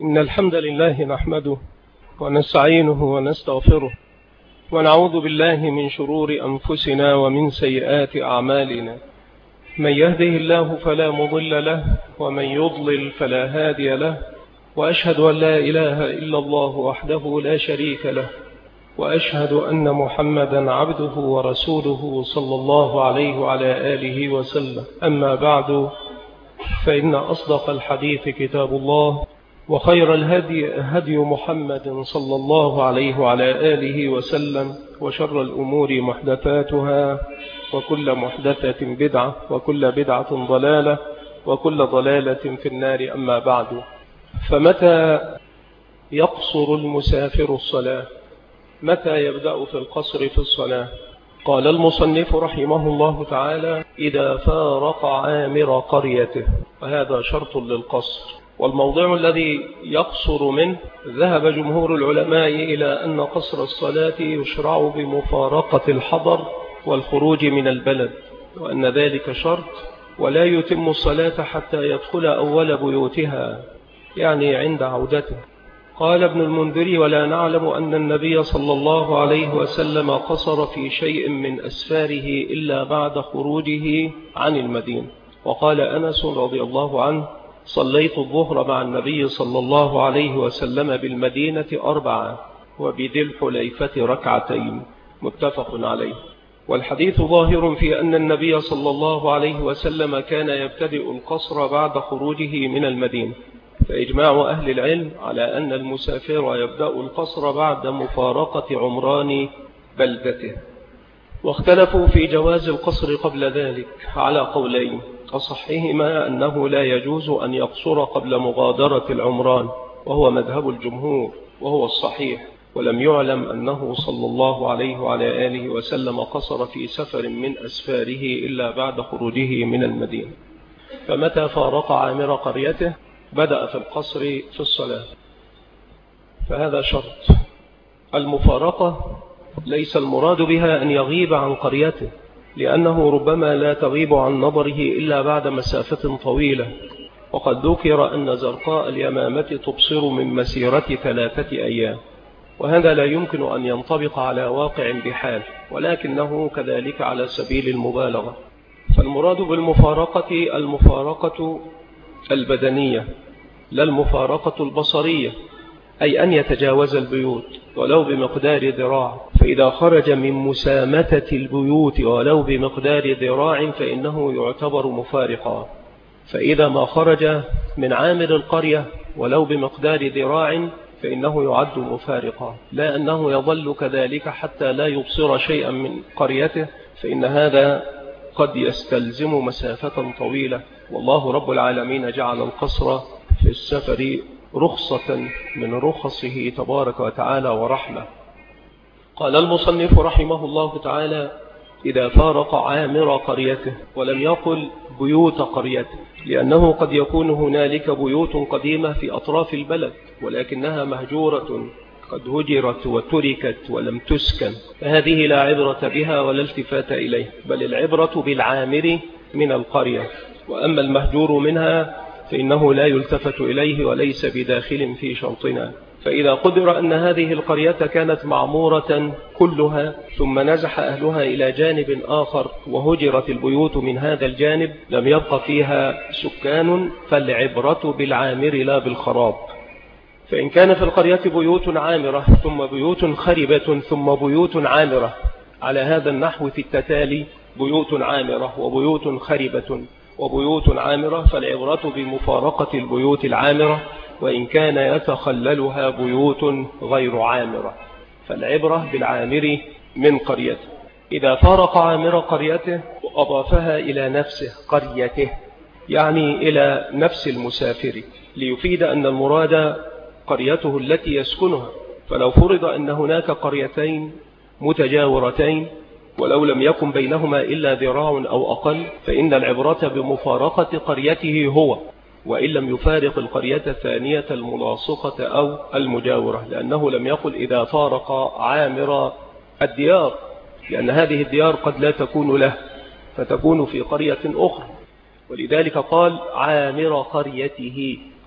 إن الحمد لله نحمده ونستعينه ونستغفره ونعوذ بالله من شرور أنفسنا ومن سيئات أعمالنا. من يهده الله فلا مضل له ومن يضلل فلا هادي له، وأشهد أن لا إله إلا الله وحده لا شريك له، وأشهد أن محمدا عبده ورسوله صلى الله عليه وعلى آله وسلم. أما بعد، فإن أصدق الحديث كتاب الله، وخير الهدي هدي محمد صلى الله عليه وعلى آله وسلم، وشر الأمور محدثاتها، وكل محدثة بدعة، وكل بدعة ضلالة، وكل ضلالة في النار. أما بعد، فمتى يقصر المسافر الصلاة؟ متى يبدأ في القصر في الصلاة؟ قال المصنف رحمه الله تعالى: إذا فارق عامر قريته، وهذا شرط للقصر. والموضع الذي يقصر منه ذهب جمهور العلماء إلى أن قصر الصلاة يشرع بمفارقة الحضر والخروج من البلد، وأن ذلك شرط، ولا يتم الصلاة حتى يدخل أول بيوتها، يعني عند عودته. قال ابن المنذر: ولا نعلم أن النبي صلى الله عليه وسلم قصر في شيء من أسفاره إلا بعد خروجه عن المدينة. وقال أنس رضي الله عنه: صليت الظهر مع النبي صلى الله عليه وسلم بالمدينة 4 وبذي الحليفة 2، متفق عليه. والحديث ظاهر في أن النبي صلى الله عليه وسلم كان يبتدئ القصر بعد خروجه من المدينة، فإجماع أهل العلم على أن المسافر يبدأ القصر بعد مفارقة عمران بلدته. واختلفوا في جواز القصر قبل ذلك على قولين، أصحهما أنه لا يجوز أن يقصر قبل مغادرة العمران، وهو مذهب الجمهور وهو الصحيح. ولم يعلم أنه صلى الله عليه وعلى آله وسلم قصر في سفر من أسفاره إلا بعد خروجه من المدينة. فمتى فارق عامر قريته بدأ في القصر في الصلاة، فهذا شرط. المفارقة ليس المراد بها أن يغيب عن قريته، لأنه ربما لا تغيب عن نظره إلا بعد مسافة طويلة. وقد ذكر أن زرقاء اليمامة تبصر من مسيرة 3 أيام، وهذا لا يمكن أن ينطبق على واقع بحال، ولكنه كذلك على سبيل المبالغة. فالمراد بالمفارقة المفارقة البدنية، لا المفارقة البصرية، أي أن يتجاوز البيوت ولو بمقدار ذراع. فإذا خرج من مسامة البيوت ولو بمقدار ذراع فإنه يعتبر مفارقا. فإذا ما خرج من عامر القرية ولو بمقدار ذراع فإنه يعد مفارقا، لا أنه يظل كذلك حتى لا يبصر شيئا من قريته، فإن هذا قد يستلزم مسافة طويلة. والله رب العالمين جعل القصر في السفر رخصة من رخصه تبارك وتعالى ورحمة. قال المصنف رحمه الله تعالى: إذا فارق عامر قريته، ولم يقل بيوت قريته، لأنه قد يكون هنالك بيوت قديمة في أطراف البلد ولكنها مهجورة، قد هجرت وتركت ولم تسكن، فهذه لا عبرة بها ولا التفات إليه، بل العبرة بالعامر من القرية. وأما المهجور منها فإنه لا يلتفت إليه وليس بداخل في شرطنا. فإذا قدر أن هذه القرية كانت معمورة كلها ثم نزح أهلها إلى جانب آخر وهجرت البيوت من هذا الجانب، لم يبق فيها سكان، فالعبرة بالعامر لا بالخراب. فإن كان في القرية بيوت عامرة ثم بيوت خربة ثم بيوت عامرة، على هذا النحو في التتالي: بيوت عامرة وبيوت خربة وبيوت عامرة، فالعبرة بمفارقة البيوت العامرة وإن كان يتخللها بيوت غير عامرة، فالعبرة بالعامر من قريته. إذا فارق عامر قريته وأضافها إلى نفسه قريته، يعني إلى نفس المسافر، ليفيد أن المراد قريته التي يسكنها. فلو فرض أن هناك قريتين متجاورتين ولو لم يكن بينهما إلا ذراع أو أقل، فإن العبرة بمفارقة قريته هو، وإن لم يفارق القرية الثانية الملاصقة أو المجاورة، لأنه لم يقل إذا فارق عامر الديار، لأن هذه الديار قد لا تكون له فتكون في قرية أخرى، ولذلك قال عامر قريته،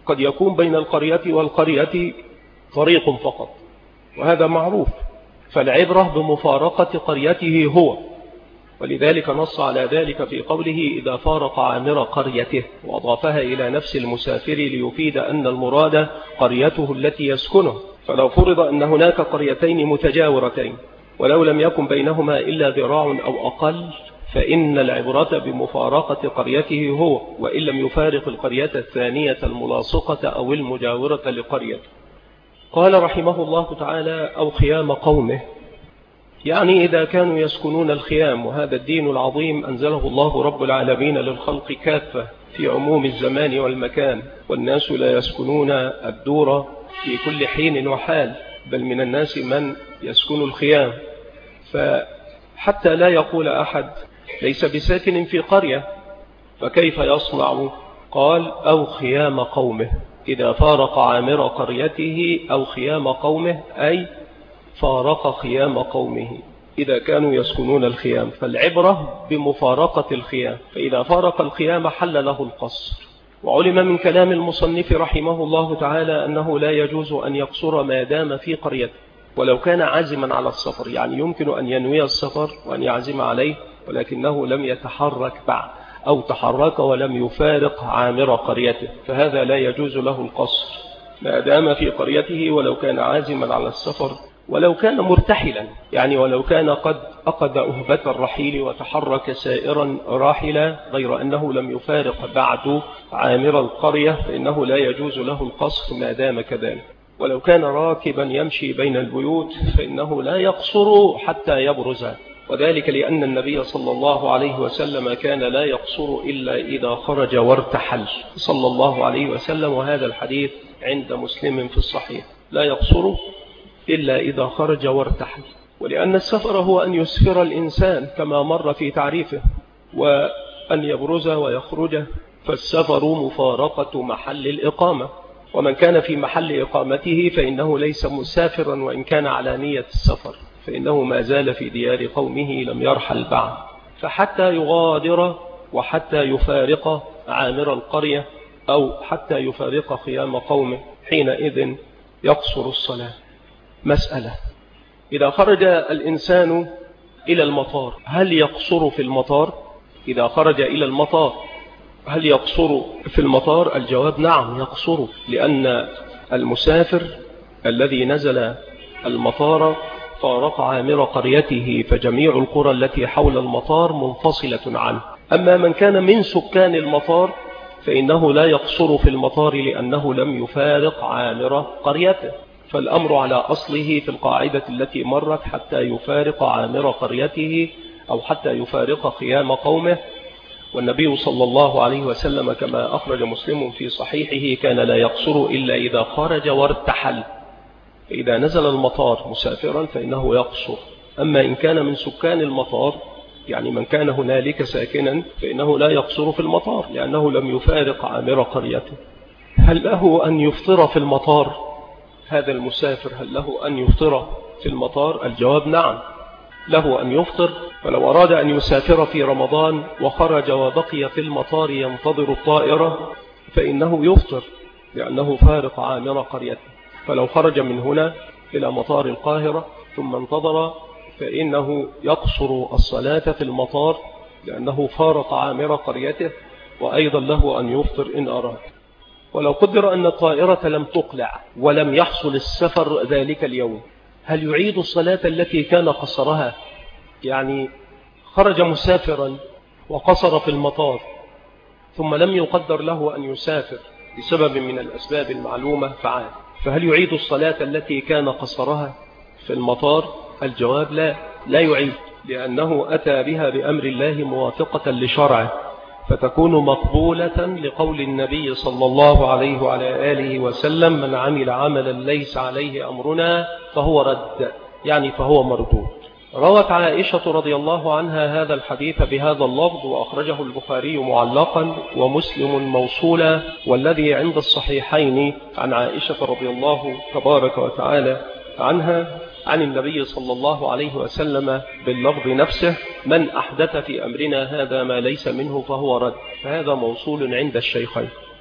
قد يكون بين القرية والقرية طريق فقط، وهذا معروف، فالعبرة بمفارقة قريته هو، ولذلك نص على ذلك في قوله إذا فارق عامر قريته، وأضافها إلى نفس المسافر ليفيد أن المراد قريته التي يسكنه. فلو فرض أن هناك قريتين متجاورتين ولو لم يكن بينهما إلا ذراع أو أقل، فإن العبرة بمفارقة قريته هو، وإن لم يفارق القرية الثانية الملاصقة أو المجاورة لقريته. قال رحمه الله تعالى أو خيام قومه، يعني إذا كانوا يسكنون الخيام، وهذا الدين العظيم أنزله الله رب العالمين للخلق كافة في عموم الزمان والمكان، والناس لا يسكنون الدور في كل حين وحال، بل من الناس من يسكن الخيام. فحتى لا يقول أحد ليس بساكن في قرية فكيف يصنع؟ قال أو خيام قومه، إذا فارق عامر قريته أو خيام قومه، أي فارق خيام قومه إذا كانوا يسكنون الخيام، فالعبرة بمفارقة الخيام، فإذا فارق الخيام حل له القصر. وعلم من كلام المصنف رحمه الله تعالى أنه لا يجوز أن يقصر ما دام في قريته، ولو كان عازما على السفر، يعني يمكن أن ينوي السفر وأن يعزم عليه ولكنه لم يتحرك بعد، أو تحرك ولم يفارق عامر قريته، فهذا لا يجوز له القصر ما دام في قريته، ولو كان عازما على السفر، ولو كان مرتحلا، يعني ولو كان قد أخذ أهبة الرحيل وتحرك سائرا راحلا غير أنه لم يفارق بعد عامر القرية، فإنه لا يجوز له القصر ما دام كذلك. ولو كان راكبا يمشي بين البيوت فإنه لا يقصر حتى يبرز، وذلك لأن النبي صلى الله عليه وسلم كان لا يقصر إلا إذا خرج وارتحل صلى الله عليه وسلم، وهذا الحديث عند مسلم في الصحيح، لا يقصر إلا إذا خرج وارتحل. ولأن السفر هو أن يسفر الإنسان كما مر في تعريفه، وأن يبرز ويخرج، فالسفر مفارقة محل الإقامة، ومن كان في محل إقامته فإنه ليس مسافرا وإن كان على نية السفر، فإنه ما زال في ديار قومه لم يرحل بعد، فحتى يغادر وحتى يفارق عامر القرية أو حتى يفارق خيام قومه حينئذ يقصر الصلاة. مسألة: إذا خرج الإنسان إلى المطار هل يقصر في المطار؟ إذا خرج إلى المطار هل يقصر في المطار؟ الجواب نعم يقصر، لأن المسافر الذي نزل المطار فارق عامر قريته، فجميع القرى التي حول المطار منفصلة عنه. أما من كان من سكان المطار فإنه لا يقصر في المطار لأنه لم يفارق عامر قريته، فالأمر على أصله في القاعدة التي مرت حتى يفارق عامر قريته أو حتى يفارق خيام قومه. والنبي صلى الله عليه وسلم كما أخرج مسلم في صحيحه كان لا يقصر إلا إذا خرج وارتحل، فإذا نزل المطار مسافرا فإنه يقصر. أما إن كان من سكان المطار، يعني من كان هنالك ساكنا، فإنه لا يقصر في المطار لأنه لم يفارق عامر قريته. هل له أن يفطر في المطار؟ هذا المسافر هل له أن يفطر في المطار؟ الجواب نعم له أن يفطر، ولو أراد أن يسافر في رمضان وخرج وبقي في المطار ينتظر الطائرة فإنه يفطر لأنه فارق عامر قريته. فلو خرج من هنا إلى مطار القاهرة ثم انتظر فإنه يقصر الصلاة في المطار لأنه فارق عامر قريته، وأيضا له أن يفطر إن أراد. ولو قدر أن الطائرة لم تقلع ولم يحصل السفر ذلك اليوم، هل يعيد الصلاة التي كان قصرها؟ يعني خرج مسافرا وقصر في المطار ثم لم يقدر له أن يسافر بسبب من الأسباب المعلومة فعال، فهل يعيد الصلاة التي كان قصرها في المطار؟ الجواب لا يعيد، لأنه أتى بها بأمر الله موافقة لشرعه، فتكون مقبولة لقول النبي صلى الله عليه وعلى آله وسلم: من عمل عملا ليس عليه أمرنا فهو رد، يعني فهو مردود. روت عائشة رضي الله عنها هذا الحديث بهذا اللفظ، وأخرجه البخاري معلقا ومسلم موصولا، والذي عند الصحيحين عن عائشة رضي الله تبارك وتعالى عنها عن النبي صلى الله عليه وسلم باللفظ نفسه: من أحدث في أمرنا هذا ما ليس منه فهو رد، فهذا موصول عند الشيخين.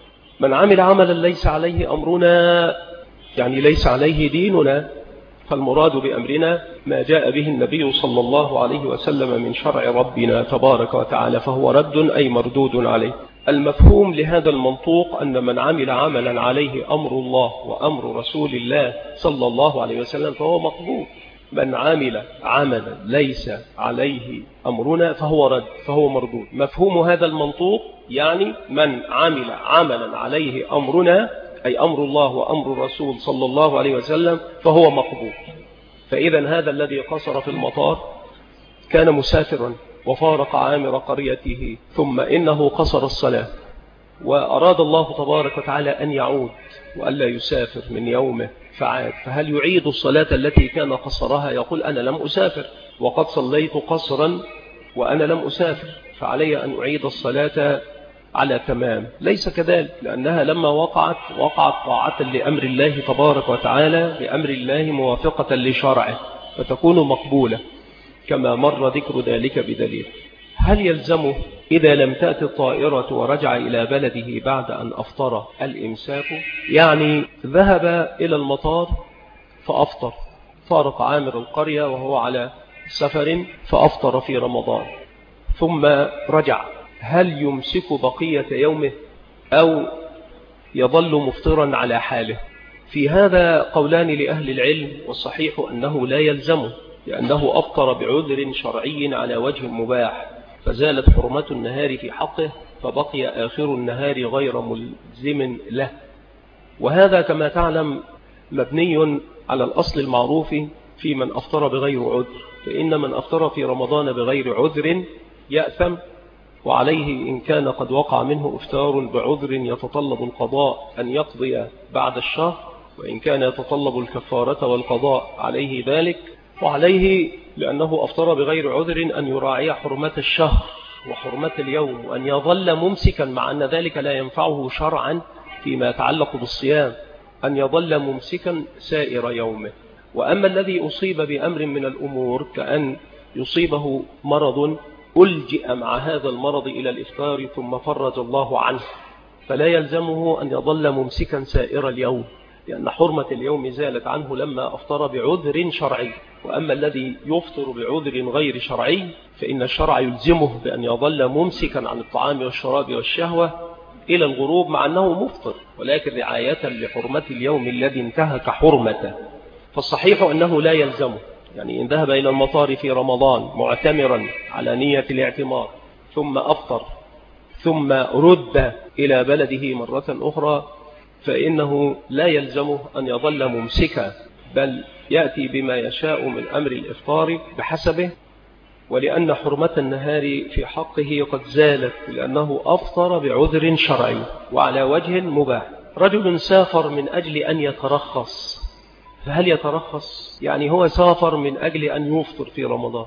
من عمل عملا ليس عليه أمرنا يعني ليس عليه ديننا، فالمراد بأمرنا ما جاء به النبي صلى الله عليه وسلم من شرع ربنا تبارك وتعالى، فهو رد أي مردود عليه. المفهوم لهذا المنطوق أن من عمل عملا عليه أمر الله وأمر رسول الله صلى الله عليه وسلم فهو مقبول. من عمل عملا ليس عليه أمرنا فهو رد، فهو مردود. مفهوم هذا المنطوق يعني من عمل عملا عليه أمرنا أي أمر الله وأمر الرسول صلى الله عليه وسلم فهو مقبول. فإذا هذا الذي قصر في المطار كان مسافرا وفارق عامر قريته، ثم إنه قصر الصلاة وأراد الله تبارك وتعالى أن يعود وألا يسافر من يومه فعاد، فهل يعيد الصلاة التي كان قصرها؟ يقول أنا لم أسافر وقد صليت قصرا وأنا لم أسافر، فعلي أن أعيد الصلاة على تمام. ليس كذلك، لأنها لما وقعت طاعة لأمر الله تبارك وتعالى، لأمر الله موافقة لشرعه، فتكون مقبولة كما مر ذكر ذلك بدليل. هل يلزمه إذا لم تأتي الطائرة ورجع إلى بلده بعد أن أفطر الإمساك؟ يعني ذهب إلى المطار فأفطر، فارق عامر القرية وهو على سفر فأفطر في رمضان ثم رجع، هل يمسك بقية يومه أو يظل مفطرا على حاله؟ في هذا قولان لأهل العلم، والصحيح أنه لا يلزمه، لأنه أفطر بعذر شرعي على وجه مباح، فزالت حرمة النهار في حقه، فبقي آخر النهار غير ملزم له. وهذا كما تعلم مبني على الأصل المعروف في من أفطر بغير عذر، فإن من أفطر في رمضان بغير عذر يأثم، وعليه إن كان قد وقع منه إفطار بعذر يتطلب القضاء أن يقضي بعد الشهر، وإن كان يتطلب الكفارة والقضاء عليه ذلك، وعليه لأنه أفطر بغير عذر أن يراعي حرمة الشهر وحرمة اليوم، وأن يظل ممسكا، مع أن ذلك لا ينفعه شرعا فيما يتعلق بالصيام، أن يظل ممسكا سائر يومه. وأما الذي أصيب بأمر من الأمور كأن يصيبه مرض ألجئ مع هذا المرض إلى الإفطار ثم فرج الله عنه، فلا يلزمه أن يظل ممسكا سائر اليوم، لأن حرمة اليوم زالت عنه لما أفطر بعذر شرعي. وأما الذي يفطر بعذر غير شرعي فإن الشرع يلزمه بأن يظل ممسكا عن الطعام والشراب والشهوة إلى الغروب مع أنه مفطر، ولكن رعاية لحرمة اليوم الذي انتهك حرمته. فالصحيح أنه لا يلزمه، يعني إن ذهب إلى المطار في رمضان معتمرا على نية الاعتمار ثم أفطر ثم رد إلى بلده مرة أخرى فإنه لا يلزمه أن يظل ممسكا، بل يأتي بما يشاء من أمر الإفطار بحسبه، ولأن حرمة النهار في حقه قد زالت لأنه أفطر بعذر شرعي وعلى وجه مباح. رجل سافر من أجل أن يترخص، فهل يترخص؟ يعني هو سافر من أجل أن يفطر في رمضان،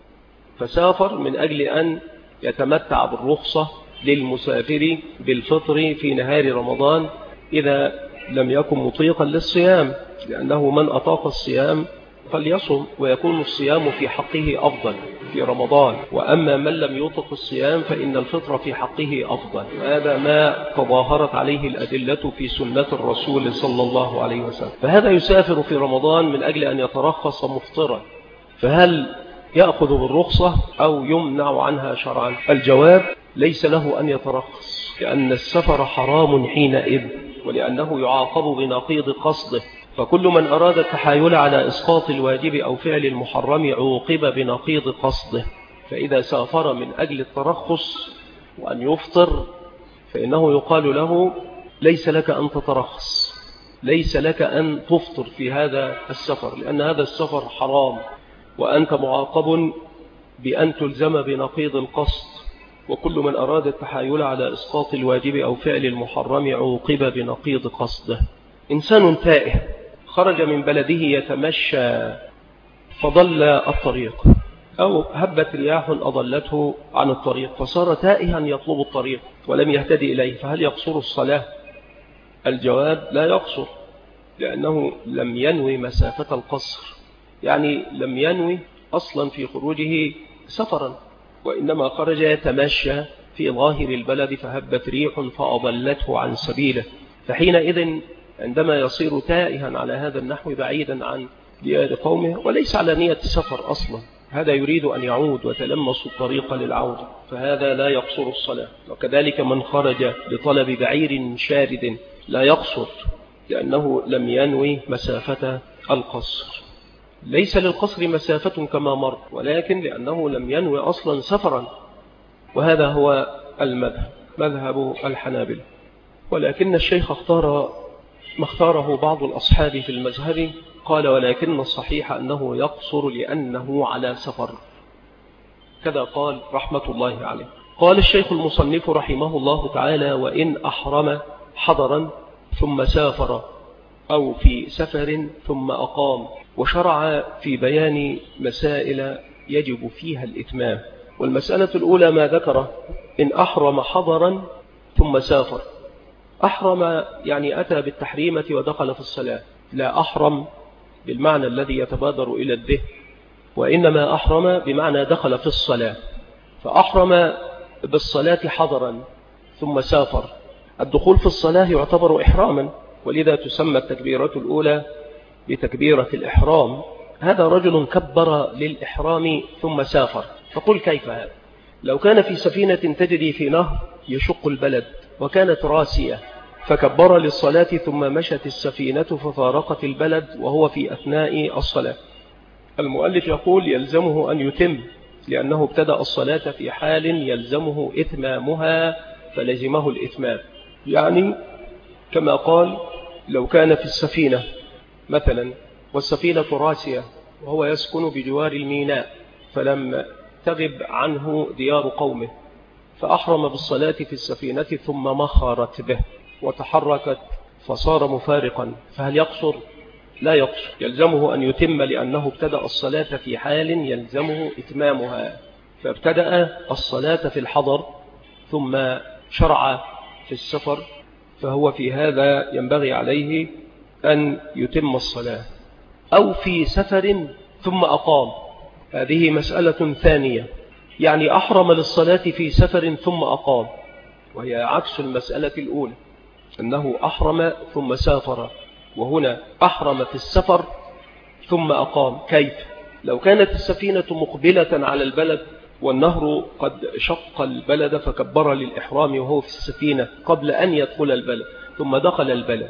فسافر من أجل أن يتمتع بالرخصة للمسافر بالفطر في نهار رمضان إذا لم يكن مطيقا للصيام، لأنه من أطاق الصيام فليصم، ويكون الصيام في حقه أفضل في رمضان. وأما من لم يطق الصيام فإن الفطر في حقه أفضل. هذا ما تظاهرت عليه الأدلة في سنة الرسول صلى الله عليه وسلم. فهذا يسافر في رمضان من أجل أن يترخص مفطرا، فهل يأخذ بالرخصة أو يمنع عنها شرعا؟ الجواب ليس له أن يترخص، لأن السفر حرام حينئذ، ولأنه يعاقب بنقيض قصده. فكل من أراد التحايل على إسقاط الواجب أو فعل المحرم عوقب بنقيض قصده. فإذا سافر من أجل الترخص وأن يفطر فإنه يقال له ليس لك أن تترخص، ليس لك أن تفطر في هذا السفر، لأن هذا السفر حرام وأنت معاقب بأن تلزم بنقيض القصد. وكل من أراد التحايل على إسقاط الواجب أو فعل المحرم عوقب بنقيض قصده. إنسان تائه خرج من بلده يتمشى فضل الطريق، أو هبت رياح أضلته عن الطريق فصار تائها يطلب الطريق ولم يهتدي إليه، فهل يقصر الصلاة؟ الجواب لا يقصر، لأنه لم ينوي مسافة القصر، يعني لم ينوي أصلا في خروجه سفرا، وإنما خرج يتمشى في ظاهر البلد فهبت ريح فأضلته عن سبيله، فحينئذ عندما يصير تائها على هذا النحو بعيدا عن ديار قومه وليس على نية سفر أصلا، هذا يريد أن يعود وتلمس الطريق للعودة، فهذا لا يقصر الصلاة. وكذلك من خرج لطلب بعير شارد لا يقصر، لأنه لم ينوي مسافة القصر. ليس للقصر مسافة كما مر، ولكن لأنه لم ينوي أصلا سفرا، وهذا هو المذهب، مذهب الحنابلة. ولكن الشيخ اختار ما اختاره بعض الأصحاب في المذهب، قال ولكن الصحيح أنه يقصر لأنه على سفر، كذا قال رحمة الله عليه. قال الشيخ المصنف رحمه الله تعالى: وإن أحرم حضرا ثم سافر، أو في سفر ثم أقام. وشرع في بيان مسائل يجب فيها الإتمام. والمسألة الأولى ما ذكره: إن أحرم حضرا ثم سافر. أحرم يعني أتى بالتحريمة ودخل في الصلاة، لا أحرم بالمعنى الذي يتبادر إلى الذهن، وإنما أحرم بمعنى دخل في الصلاة. فأحرم بالصلاة حضرا ثم سافر. الدخول في الصلاة يعتبر إحراما، ولذا تسمى التكبيرة الأولى بتكبيرة الإحرام. هذا رجل كبر للإحرام ثم سافر. فقل كيف هذا؟ لو كان في سفينة تجري في نهر يشق البلد وكانت راسية، فكبر للصلاة ثم مشت السفينة ففارقت البلد وهو في أثناء الصلاة، المؤلف يقول يلزمه أن يتم، لأنه ابتدأ الصلاة في حال يلزمه إتمامها، فلزمه الإتمام. يعني كما قال: لو كان في السفينة مثلا والسفينة راسية وهو يسكن بجوار الميناء، فلم تغب عنه ديار قومه، فأحرم بالصلاة في السفينة ثم مخرت به وتحركت فصار مفارقا، فهل يقصر؟ لا يقصر، يلزمه أن يتم، لأنه ابتدأ الصلاة في حال يلزمه إتمامها، فابتدأ الصلاة في الحضر ثم شرع في السفر، فهو في هذا ينبغي عليه أن يتم الصلاة. أو في سفر ثم أقام، هذه مسألة ثانية، يعني أحرم للصلاة في سفر ثم أقام، وهي عكس المسألة الأولى، أنه أحرم ثم سافر، وهنا أحرم في السفر ثم أقام. كيف؟ لو كانت السفينة مقبلة على البلد والنهر قد شق البلد فكبر للإحرام وهو في السفينة قبل أن يدخل البلد، ثم دخل البلد،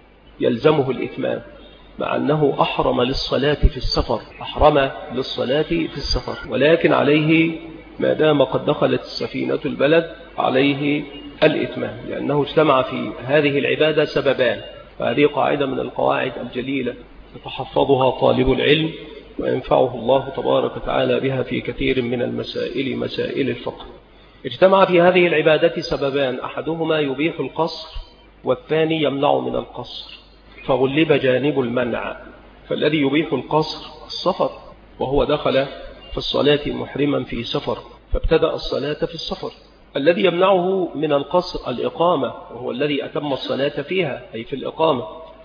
يلزمه الإتمام، مع أنه أحرم للصلاة في السفر، أحرم للصلاة في السفر، ولكن عليه ما دام قد دخلت السفينة البلد عليه الإتمام، لأنه اجتمع في هذه العبادة سببان. فهذه قاعدة من القواعد الجليلة يتحفظها طالب العلم، وينفعه الله تبارك وتعالى بها في كثير من المسائل، مسائل الفقه. اجتمع في هذه العبادة سببان: أحدهما يبيح القصر، والثاني يمنع من القصر، فغلب جانب المنع. فالذي يبيح القصر السفر، وهو دخل في الصلاة محرما في سفر فابتدأ الصلاة في السفر. الذي يمنعه من القصر الإقامة، وهو الذي أتم الصلاة فيها أي في الإقامة،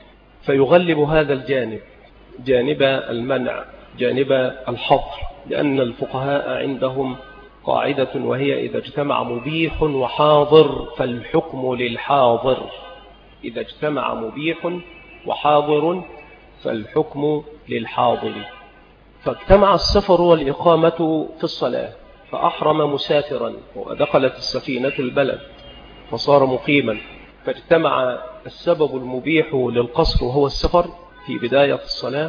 فيغلب هذا الجانب، جانب المنع، جانب الحظر، لأن الفقهاء عندهم قاعدة وهي: إذا اجتمع مبيح وحاضر فالحكم للحاضر. إذا اجتمع مبيح وحاضر فالحكم للحاضر. فاجتمع السفر والإقامة في الصلاة، فأحرم مسافرا ودخلت السفينة البلد فصار مقيما، فاجتمع السبب المبيح للقصر وهو السفر في بداية الصلاة،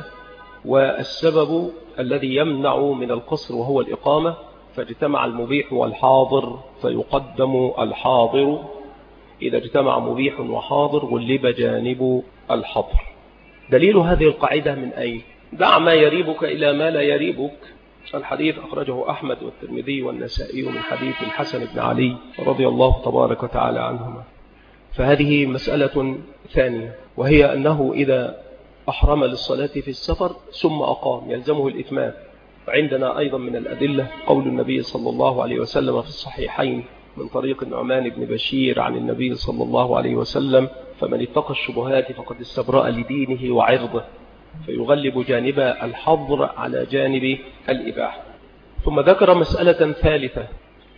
والسبب الذي يمنع من القصر وهو الإقامة، فاجتمع المبيح والحاضر فيقدم الحاضر. إذا اجتمع مبيح وحاضر غلب جانب الحظر. دليل هذه القاعدة من أين؟ دع ما يريبك إلى ما لا يريبك. الحديث أخرجه أحمد والترمذي والنسائي من حديث الحسن بن علي رضي الله تبارك وتعالى عنهما. فهذه مسألة ثانية، وهي أنه إذا أحرم للصلاة في السفر ثم أقام يلزمه الإتمام. وعندنا أيضا من الأدلة قول النبي صلى الله عليه وسلم في الصحيحين من طريق النعمان بن بشير عن النبي صلى الله عليه وسلم: فمن اتقى الشبهات فقد استبرأ لدينه وعرضه، فيغلب جانب الحظر على جانب الإباحة. ثم ذكر مسألة ثالثة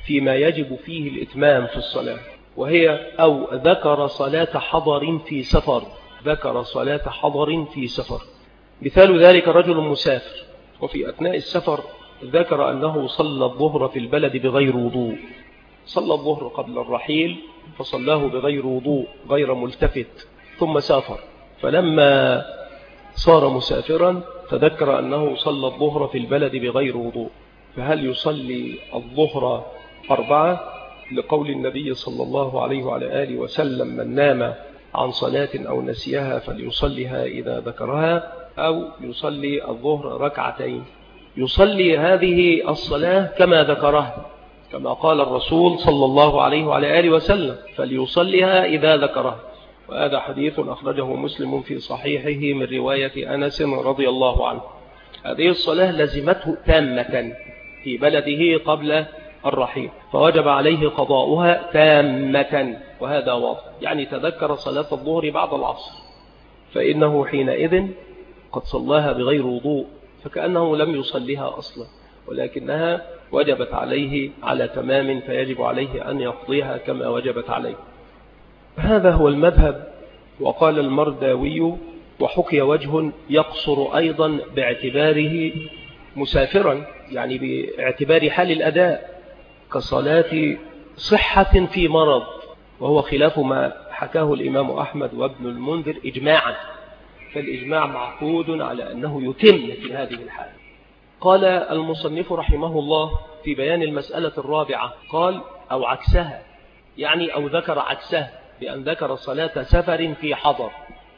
فيما يجب فيه الإتمام في الصلاة، وهي أو ذكر صلاة حضر في سفر. ذكر صلاة حضر في سفر، مثال ذلك رجل مسافر وفي أثناء السفر ذكر أنه صلى الظهر في البلد بغير وضوء. صلى الظهر قبل الرحيل فصلاه بغير وضوء غير ملتفت، ثم سافر، فلما صار مسافرا تذكر أنه صلى الظهر في البلد بغير وضوء، فهل يصلي الظهر 4 لقول النبي صلى الله عليه وعلى آله وسلم من نام عن صلاة أو نسيها فليصليها إذا ذكرها، أو يصلي الظهر 2 يصلي هذه الصلاة كما ذكرها، كما قال الرسول صلى الله عليه وعلى آله وسلم فليصليها إذا ذكرها. وهذا حديث أخرجه مسلم في صحيحه من رواية أنس رضي الله عنه. هذه الصلاة لزمته تامة في بلده قبل الرحيل، فوجب عليه قضاؤها تامة، وهذا واضح. يعني تذكر صلاة الظهر بعد العصر، فإنه حينئذ قد صلاها بغير وضوء، فكأنه لم يصليها أصلا، ولكنها وجبت عليه على تمام، فيجب عليه أن يقضيها كما وجبت عليه. هذا هو المذهب. وقال المرداوي وحكي وجه يقصر أيضا باعتباره مسافرا، يعني باعتبار حال الأداء كصلاة صحة في مرض، وهو خلاف ما حكاه الإمام أحمد وابن المنذر إجماعا، فالإجماع معقود على أنه يتم في هذه الحالة. قال المصنف رحمه الله في بيان المسألة الرابعة، قال أو عكسها، يعني أو ذكر عكسها بأن ذكر صلاة سفر في حضر.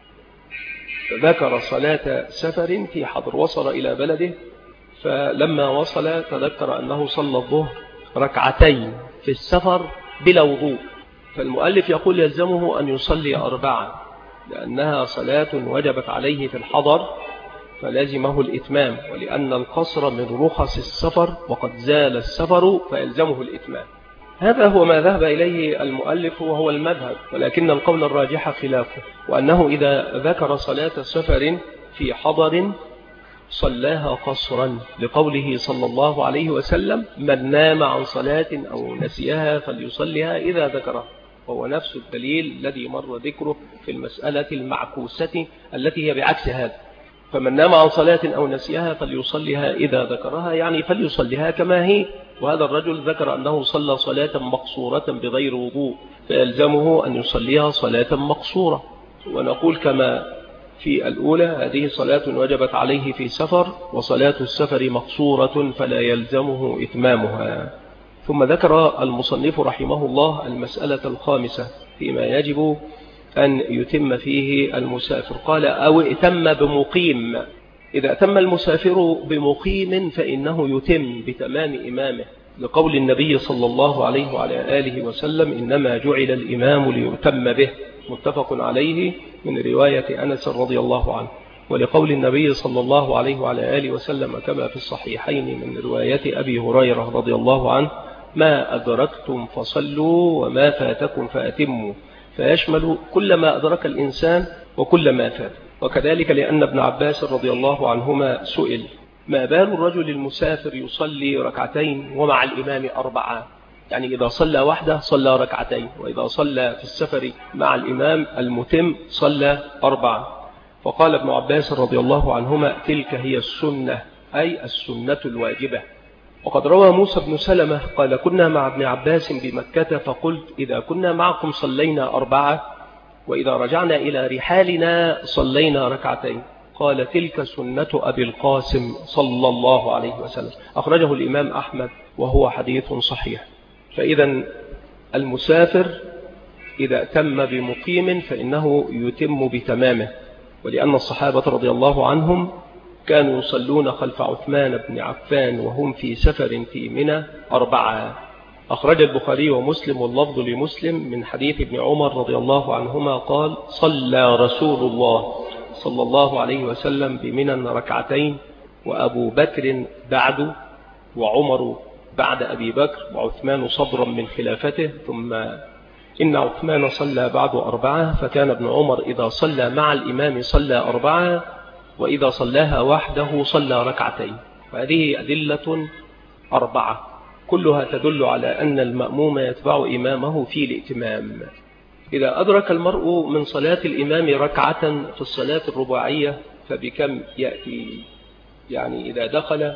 فذكر صلاة سفر في حضر، وصل إلى بلده، فلما وصل تذكر أنه صلى الظهر 2 في السفر بلا وضوء، فالمؤلف يقول يلزمه أن يصلي 4 لأنها صلاة وجبت عليه في الحضر فلازمه الإتمام، ولأن القصر من رخص السفر وقد زال السفر فيلزمه الإتمام. هذا هو ما ذهب إليه المؤلف وهو المذهب، ولكن القول الراجح خلافه، وأنه إذا ذكر صلاة سفر في حضر صلاها قصرا لقوله صلى الله عليه وسلم من نام عن صلاة أو نسيها فليصليها إذا ذكرها، وهو نفس الدليل الذي مر ذكره في المسألة المعكوسة التي هي بعكس هذا. فمن نام عن صلاة أو نسيها فليصليها إذا ذكرها، يعني فليصليها كما هي. وهذا الرجل ذكر أنه صلى صلاة مقصورة بغير وضوء، فيلزمه أن يصليها صلاة مقصورة. ونقول كما في الأولى هذه صلاة وجبت عليه في سفر، وصلاة السفر مقصورة فلا يلزمه إتمامها. ثم ذكر المصنف رحمه الله المسألة الخامسة فيما يجب أن يتم فيه المسافر، قال أو ائتم بمقيم. إذا أتم المسافر بمقيم فإنه يتم بتمام إمامه، لقول النبي صلى الله عليه وعلى آله وسلم إنما جعل الإمام ليؤتم به، متفق عليه من رواية أنس رضي الله عنه. ولقول النبي صلى الله عليه وعلى آله وسلم كما في الصحيحين من رواية أبي هريرة رضي الله عنه ما أدركتم فصلوا وما فاتكم فأتموا، فيشمل كل ما أدرك الإنسان وكل ما فات. وكذلك لأن ابن عباس رضي الله عنهما سئل ما بال الرجل المسافر يصلي 2 ومع الإمام 4، يعني إذا صلى واحدة صلى 2، وإذا صلى في السفر مع الإمام المتم صلى 4. فقال ابن عباس رضي الله عنهما تلك هي السنة، أي السنة الواجبة. وقد روى موسى بن سلمة قال كنا مع ابن عباس بمكة فقلت إذا كنا معكم صلينا 4، وإذا رجعنا إلى رحالنا صلينا 2. قال تلك سنة أبي القاسم صلى الله عليه وسلم. أخرجه الإمام أحمد وهو حديث صحيح. فإذا المسافر إذا تم بمقيم فإنه يتم بتمامه، ولأن الصحابة رضي الله عنهم كانوا يصلون خلف عثمان بن عفان وهم في سفر في منى 4. أخرج البخاري ومسلم واللفظ لمسلم من حديث ابن عمر رضي الله عنهما قال صلى رسول الله صلى الله عليه وسلم بمنى 2، وأبو بكر بعد، وعمر بعد أبي بكر، وعثمان صدرا من خلافته، ثم إن عثمان صلى بعد 4، فكان ابن عمر إذا صلى مع الإمام صلى 4، وإذا صلاها وحده صلى 2. وهذه أدلة 4 كلها تدل على أن المأموم يتبع إمامه في الائتمام. إذا أدرك المرء من صلاة الإمام ركعة في الصلاة الرباعية فبكم يأتي؟ يعني إذا دخل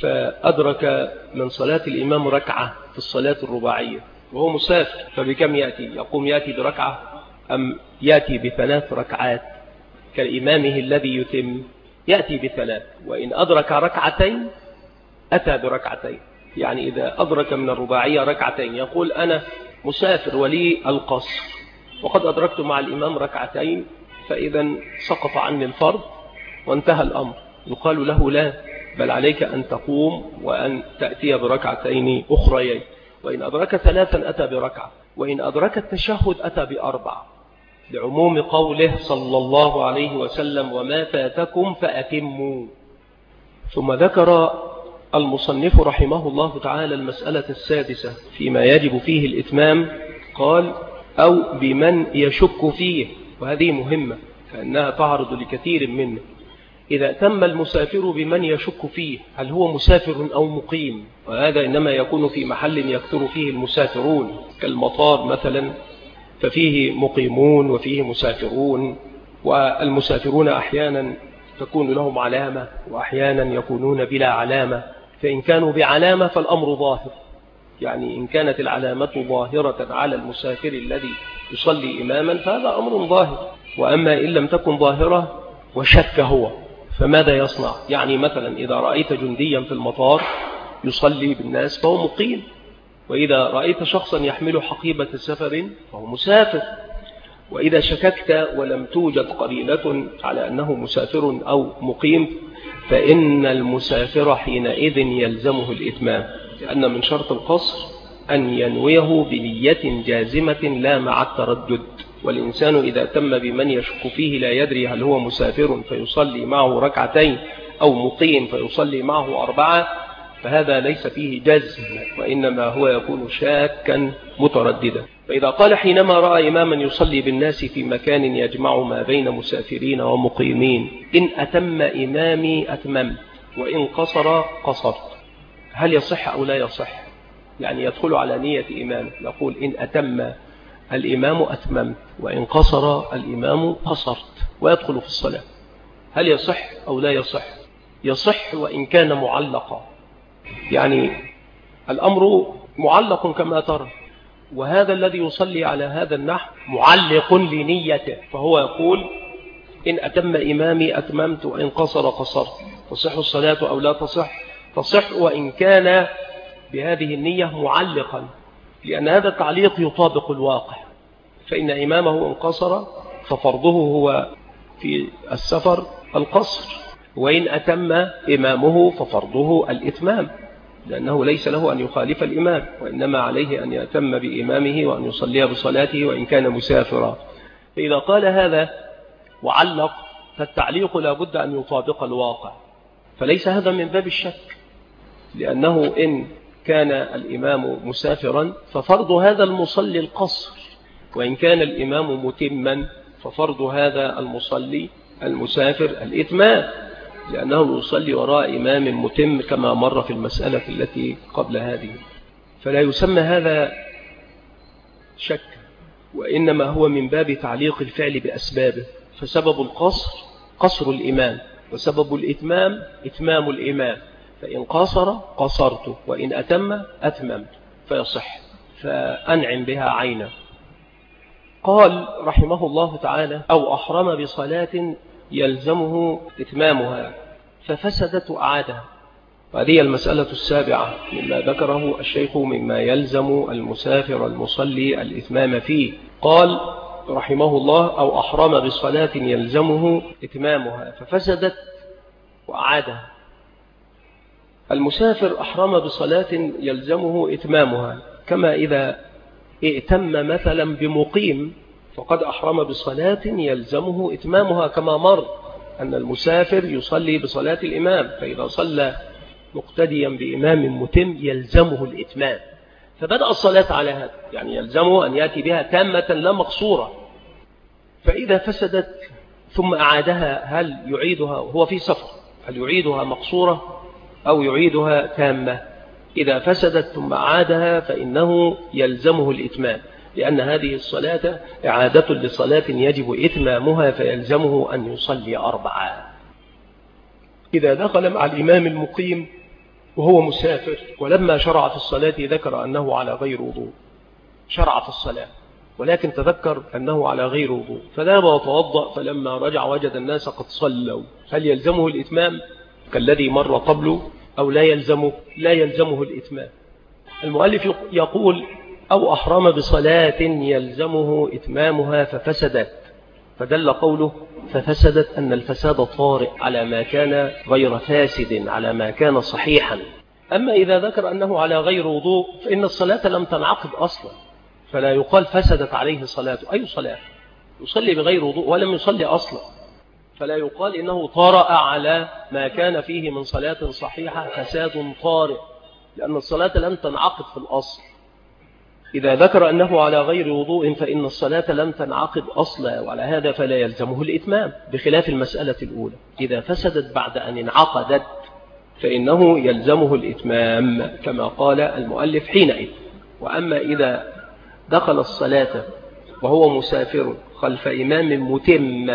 فأدرك من صلاة الإمام ركعة في الصلاة الرباعية وهو مسافر فبكم يأتي؟ يقوم يأتي بركعة أم يأتي بثلاث ركعات كإمامه الذي يتم؟ يأتي بثلاث. وإن أدرك ركعتين أتى بركعتين. يعني إذا أدرك من الرباعية ركعتين يقول أنا مسافر ولي القصر وقد أدركت مع الإمام ركعتين فإذا سقط عني الفرض وانتهى الأمر. يقال له لا، بل عليك أن تقوم وأن تأتي بركعتين أخريين. وإن أدرك ثلاثا أتى بركعة، وإن أدرك التشهد أتى بأربع، لعموم قوله صلى الله عليه وسلم وما فاتكم فأتموا. ثم ذكر المصنف رحمه الله تعالى المسألة السادسة فيما يجب فيه الإتمام، قال أو بمن يشك فيه، وهذه مهمة فإنها تعرض لكثير منه. إذا تم المسافر بمن يشك فيه، هل هو مسافر أو مقيم؟ وهذا إنما يكون في محل يكثر فيه المسافرون كالمطار مثلا، ففيه مقيمون وفيه مسافرون، والمسافرون أحيانا تكون لهم علامة وأحيانا يكونون بلا علامة. فإن كانوا بعلامة فالأمر ظاهر، يعني إن كانت العلامة ظاهرة على المسافر الذي يصلي إماما فهذا أمر ظاهر. وأما إن لم تكن ظاهرة وشك هو فماذا يصنع؟ يعني مثلا إذا رأيت جنديا في المطار يصلي بالناس فهو مقيم، وإذا رأيت شخصا يحمل حقيبة سفر فهو مسافر. وإذا شككت ولم توجد قرينة على أنه مسافر أو مقيم فإن المسافر حينئذ يلزمه الإتمام، لأن من شرط القصر أن ينويه بنية جازمة لا مع التردد. والإنسان إذا تم بمن يشك فيه لا يدري هل هو مسافر فيصلي معه ركعتين أو مقيم فيصلي معه أربعة، فهذا ليس فيه جزم، وإنما هو يكون شاكا مترددا. فإذا قال حينما رأى إماما يصلي بالناس في مكان يجمع ما بين مسافرين ومقيمين إن أتم إمامي أتممت وإن قصر قصرت، هل يصح أو لا يصح؟ يعني يدخل على نية إمام، يقول إن أتم الإمام أتممت وإن قصر الإمام قصرت، ويدخل في الصلاة. هل يصح أو لا يصح؟ يصح وإن كان معلقا، يعني الأمر معلق كما ترى، وهذا الذي يصلي على هذا النحو معلق لنيته، فهو يقول إن أتم إمامي أتممت وإن قصر قصرت. تصح الصلاة أو لا تصح؟ تصح وإن كان بهذه النية معلقا، لأن هذا التعليق يطابق الواقع. فإن إمامه إن قصر ففرضه هو في السفر القصر، وإن أتم إمامه ففرضه الإتمام، لأنه ليس له أن يخالف الإمام، وإنما عليه أن يأتم بإمامه وأن يصلي بصلاته وإن كان مسافرا. فإذا قال هذا وعلق فالتعليق لا بد أن يطابق الواقع، فليس هذا من باب الشك، لأنه إن كان الإمام مسافرا ففرض هذا المصلي القصر، وإن كان الإمام متما ففرض هذا المصلي المسافر الإتمام، لأنه يصلي وراء إمام متم كما مر في المسألة التي قبل هذه. فلا يسمى هذا شك، وإنما هو من باب تعليق الفعل بأسبابه. فسبب القصر قصر الإمام، وسبب الإتمام إتمام الإمام، فإن قصر قصرت وإن أتم أتممت فيصح، فأنعم بها عينا. قال رحمه الله تعالى أو أحرم بصلاة يلزمه إتمامها ففسدت أعادها. وهذه المسألة السابعة مما ذكره الشيخ مما يلزم المسافر المصلي الإتمام فيه. قال رحمه الله أو أحرم بصلاة يلزمه إتمامها ففسدت وأعادها. المسافر أحرم بصلاة يلزمه إتمامها، كما إذا ائتم مثلا بمقيم فقد أحرم بصلاة يلزمه إتمامها، كما مر أن المسافر يصلي بصلاة الإمام، فإذا صلى مقتديا بإمام متم يلزمه الإتمام، فبدأ الصلاة على هذا، يعني يلزمه أن يأتي بها تامة لا مقصورة. فإذا فسدت ثم أعادها هل يعيدها وهو في سفر؟ هل يعيدها مقصورة أو يعيدها تامة؟ إذا فسدت ثم عادها فإنه يلزمه الإتمام، لأن هذه الصلاة إعادة لصلاة يجب إتمامها فيلزمه أن يصلي 4. إذا دخل مع الإمام المقيم وهو مسافر ولما شرع في الصلاة ذكر أنه على غير وضوء، شرع في الصلاة ولكن تذكر أنه على غير وضوء فذهب وتوضأ، فلما رجع وجد الناس قد صلوا، هل يلزمه الإتمام كالذي مر قبله أو لا يلزمه؟ لا يلزمه الإتمام. المؤلف يقول أو أحرم بصلاة يلزمه إتمامها ففسدت، فدل قوله ففسدت أن الفساد طارئ على ما كان غير فاسد، على ما كان صحيحا. أما إذا ذكر أنه على غير وضوء فإن الصلاة لم تنعقد أصلا، فلا يقال فسدت عليه صلاته. أي صلاة؟ يصلي بغير وضوء ولم يصلي أصلا، فلا يقال إنه طرأ على ما كان فيه من صلاة صحيحة فساد طارئ، لأن الصلاة لم تنعقد في الأصل. إذا ذكر أنه على غير وضوء فإن الصلاة لم تنعقد أصلا، وعلى هذا فلا يلزمه الإتمام، بخلاف المسألة الأولى إذا فسدت بعد أن انعقدت فإنه يلزمه الإتمام كما قال المؤلف حينئذ. وأما إذا دخل الصلاة وهو مسافر خلف إمام متم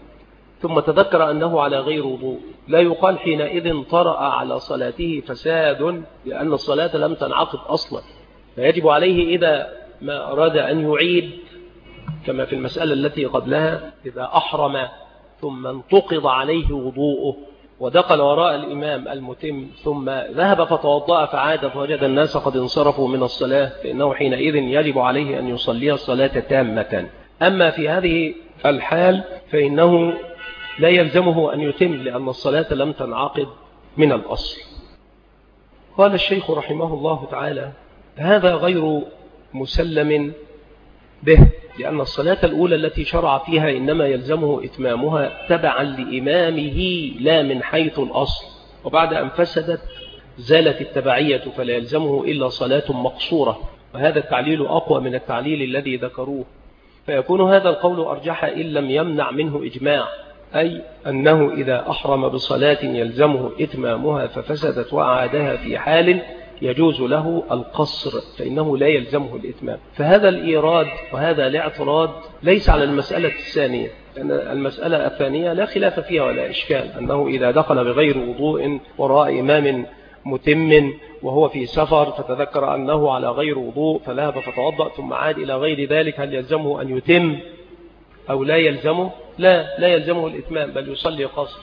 ثم تذكر أنه على غير وضوء لا يقال حينئذ طرأ على صلاته فساد، لأن الصلاة لم تنعقد أصلا، فيجب عليه إذا ما أراد أن يعيد كما في المسألة التي قبلها إذا أحرم ثم انتقض عليه وضوءه ودخل وراء الإمام المتم ثم ذهب فتوضأ فعاد فوجد الناس قد انصرفوا من الصلاة فإنه حينئذ يجب عليه أن يصلي الصلاة تامة. أما في هذه الحال فإنه لا يلزمه أن يتم، لأن الصلاة لم تنعقد من الأصل. قال الشيخ رحمه الله تعالى هذا غير مسلم به، لأن الصلاة الأولى التي شرع فيها إنما يلزمه إتمامها تبعا لإمامه لا من حيث الأصل، وبعد أن فسدت زالت التبعية فلا يلزمه إلا صلاة مقصورة، وهذا التعليل أقوى من التعليل الذي ذكروه، فيكون هذا القول أرجح إن لم يمنع منه إجماع، أي أنه إذا أحرم بصلاة يلزمه إتمامها ففسدت وأعادها في حال يجوز له القصر فإنه لا يلزمه الإتمام. فهذا الإيراد وهذا الاعتراض ليس على المسألة الثانية، لأن المسألة الثانية لا خلاف فيها ولا إشكال، أنه إذا دخل بغير وضوء وراء إمام متم وهو في سفر فتذكر أنه على غير وضوء فذهب فتوضأ ثم عاد إلى غير ذلك، هل يلزمه أن يتم أو لا يلزمه؟ لا يلزمه الإتمام بل يصلي قصر.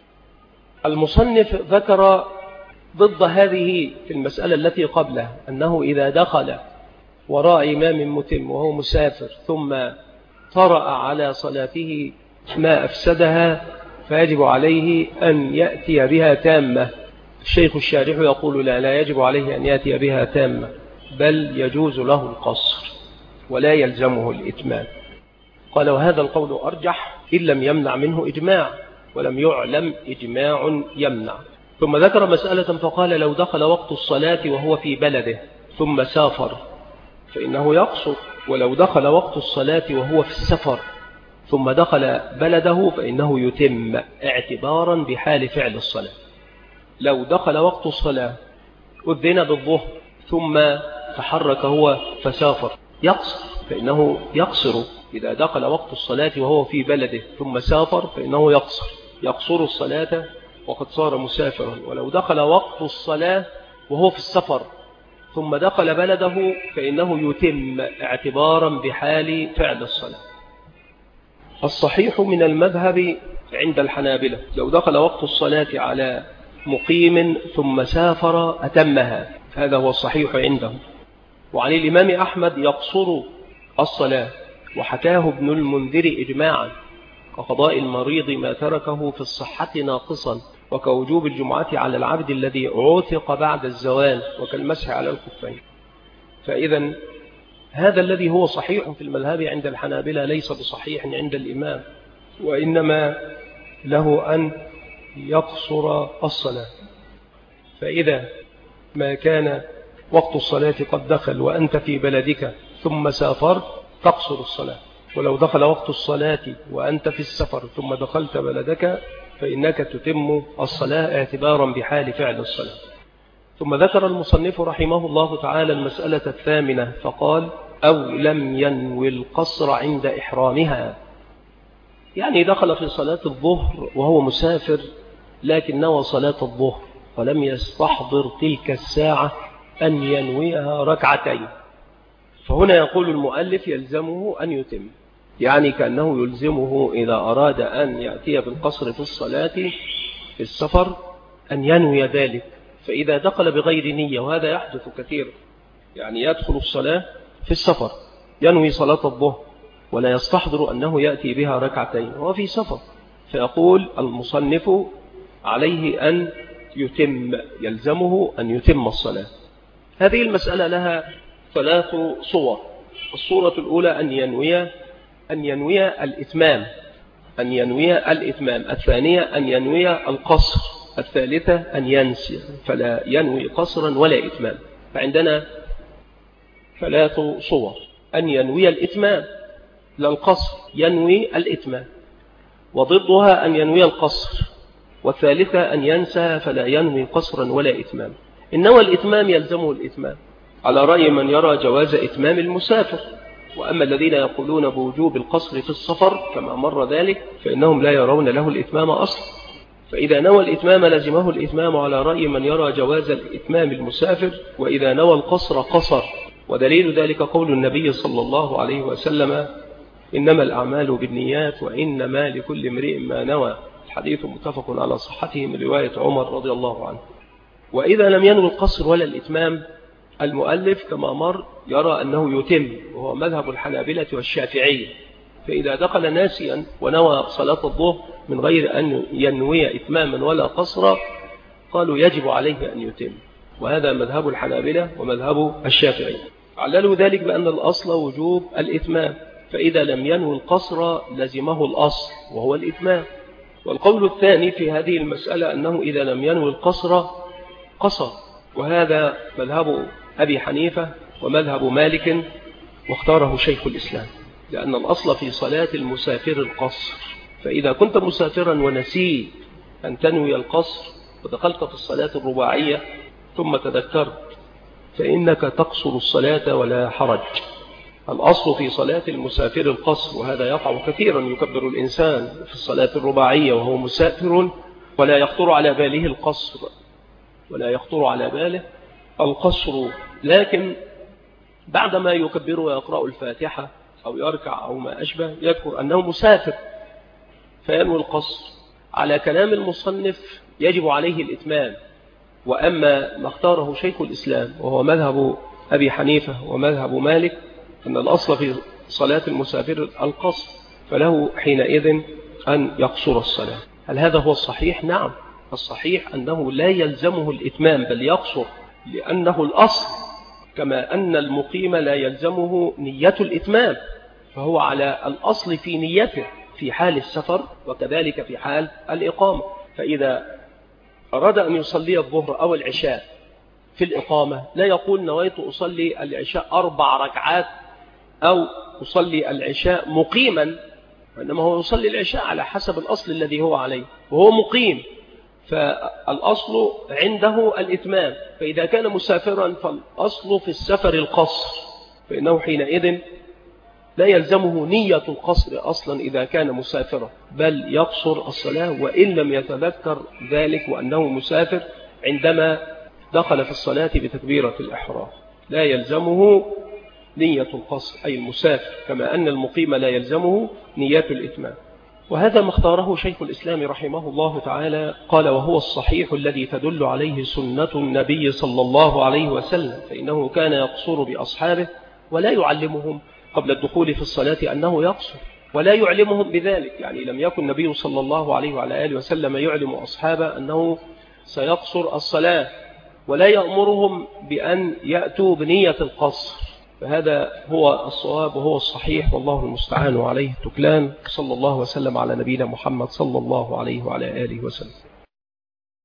المصنف ذكر ضد هذه في المسألة التي قبله أنه إذا دخل وراء إمام متم وهو مسافر ثم طرأ على صلاته ما أفسدها فيجب عليه أن يأتي بها تامة. الشيخ الشارح يقول لا يجب عليه أن يأتي بها تامة بل يجوز له القصر ولا يلزمه الإتمام. قال وهذا القول أرجح إن لم يمنع منه إجماع، ولم يعلم إجماع يمنع. ثم ذكر مسألة فقال لو دخل وقت الصلاة وهو في بلده ثم سافر فإنه يقصر، ولو دخل وقت الصلاة وهو في السفر ثم دخل بلده فإنه يتم اعتبارا بحال فعل الصلاة. لو دخل وقت الصلاة أذن بالظهر ثم تحرك هو فسافر يقصر فإنه يقصر. إذا دخل وقت الصلاة وهو في بلده ثم سافر فإنه يقصر الصلاة وقد صار مسافرا. ولو دخل وقت الصلاة وهو في السفر ثم دخل بلده فإنه يتم اعتبارا بحال فعل الصلاة. الصحيح من المذهب عند الحنابلة لو دخل وقت الصلاة على مقيم ثم سافر أتمها، هذا هو الصحيح عندهم. وعن الإمام أحمد يقصر الصلاة، وحكاه ابن المنذر إجماعا كقضاء المريض ما تركه في الصحة ناقصا، وكوجوب الجمعة على العبد الذي عوثق بعد الزوال، وكالمسح على الخفين. فإذا هذا الذي هو صحيح في المذهب عند الحنابلة ليس بصحيح عند الإمام، وإنما له أن يقصر الصلاة. فإذا ما كان وقت الصلاة قد دخل وأنت في بلدك ثم سافرت تقصر الصلاة، ولو دخل وقت الصلاة وأنت في السفر ثم دخلت بلدك فإنك تتم الصلاة اعتبارا بحال فعل الصلاة. ثم ذكر المصنف رحمه الله تعالى المسألة الثامنة فقال أو لم ينوي القصر عند إحرامها، يعني دخل في صلاة الظهر وهو مسافر لكن نوى صلاة الظهر ولم يستحضر تلك الساعة أن ينويها ركعتين، فهنا يقول المؤلف يلزمه أن يتم، يعني كأنه يلزمه إذا أراد أن يأتي بالقصر في الصلاة في السفر أن ينوي ذلك. فإذا دخل بغير نية، وهذا يحدث كثير، يعني يدخل الصلاة في السفر ينوي صلاة الظهر ولا يستحضر أنه يأتي بها ركعتين وهو في سفر، فيقول المصنف عليه أن يتم، يلزمه أن يتم الصلاة. هذه المسألة لها 3 صور. الصورة الأولى أن ينوي الإتمام، الثانية أن ينوي القصر، الثالثة أن ينسي فلا ينوي قصرا ولا إتمام. فعندنا 3 صور: أن ينوي الإتمام لا القصر، ينوي الإتمام، وضدها أن ينوي القصر، والثالثة أن ينسى فلا ينوي قصرا ولا إتمام. إن نوى الإتمام يلزمه الإتمام على رأي من يرى جواز إتمام المسافر، وأما الذين يقولون بوجوب القصر في السفر كما مر ذلك فإنهم لا يرون له الإتمام أصلا. فإذا نوى الإتمام لزمه الإتمام على رأي من يرى جواز الإتمام المسافر، وإذا نوى القصر قصر. ودليل ذلك قول النبي صلى الله عليه وسلم: إنما الأعمال بالنيات وإنما لكل امرئ ما نوى. الحديث متفق على صحته من رواية عمر رضي الله عنه. وإذا لم ينوي القصر ولا الإتمام، المؤلف كما مر يرى أنه يتم، وهو مذهب الحنابلة والشافعية. فإذا دخل ناسيا ونوى صلاة الظهر من غير أن ينوي إتماما ولا قصرا قالوا يجب عليه أن يتم، وهذا مذهب الحنابلة ومذهب الشافعية. عللوا ذلك بأن الأصل وجوب الإتمام، فإذا لم ينوي القصر لزمه الأصل وهو الإتمام. والقول الثاني في هذه المسألة أنه إذا لم ينوي القصر قصر، وهذا مذهب أبي حنيفة ومذهب مالك، واختاره شيخ الإسلام، لأن الأصل في صلاة المسافر القصر. فإذا كنت مسافرا ونسيت أن تنوي القصر ودخلت في الصلاة الرباعية ثم تذكرت فإنك تقصر الصلاة ولا حرج. الأصل في صلاة المسافر القصر، وهذا يقع كثيرا، يكبر الإنسان في الصلاة الرباعية وهو مسافر ولا يخطر على باله القصر، لكن بعدما يكبر ويقرأ الفاتحة أو يركع أو ما أشبه يذكر أنه مسافر فينوي القصر. على كلام المصنف يجب عليه الإتمام. وأما ما اختاره شيخ الإسلام وهو مذهب أبي حنيفة ومذهب مالك أن الأصل في صلاة المسافر القصر، فله حينئذ أن يقصر الصلاة. هل هذا هو الصحيح؟ نعم، الصحيح أنه لا يلزمه الإتمام بل يقصر، لأنه الأصل، كما أن المقيم لا يلزمه نية الإتمام، فهو على الأصل في نيته في حال السفر وكذلك في حال الإقامة. فإذا أراد أن يصلي الظهر أو العشاء في الإقامة لا يقول نويت أصلي العشاء 4 ركعات أو أصلي العشاء مقيما، وإنما هو يصلي العشاء على حسب الأصل الذي هو عليه وهو مقيم، فالأصل عنده الإتمام. فإذا كان مسافرا فالأصل في السفر القصر، فإنه حينئذ لا يلزمه نية القصر أصلا إذا كان مسافرا، بل يقصر الصلاة وإن لم يتذكر ذلك وأنه مسافر عندما دخل في الصلاة بتكبيرة الإحرام. لا يلزمه نية القصر أي المسافر، كما أن المقيم لا يلزمه نية الإتمام. وهذا ما اختاره شيخ الإسلام رحمه الله تعالى. قال: وهو الصحيح الذي تدل عليه سنة النبي صلى الله عليه وسلم، فإنه كان يقصر بأصحابه ولا يعلمهم قبل الدخول في الصلاة أنه يقصر، ولا يعلمهم بذلك، يعني لم يكن النبي صلى الله عليه وعلى آله وسلم يعلم أصحابه أنه سيقصر الصلاة، ولا يأمرهم بأن يأتوا بنية القصر. فهذا هو الصواب وهو الصحيح، والله المستعان عليه التكلان. صلى الله وسلم على نبينا محمد صلى الله عليه وعلى آله وسلم.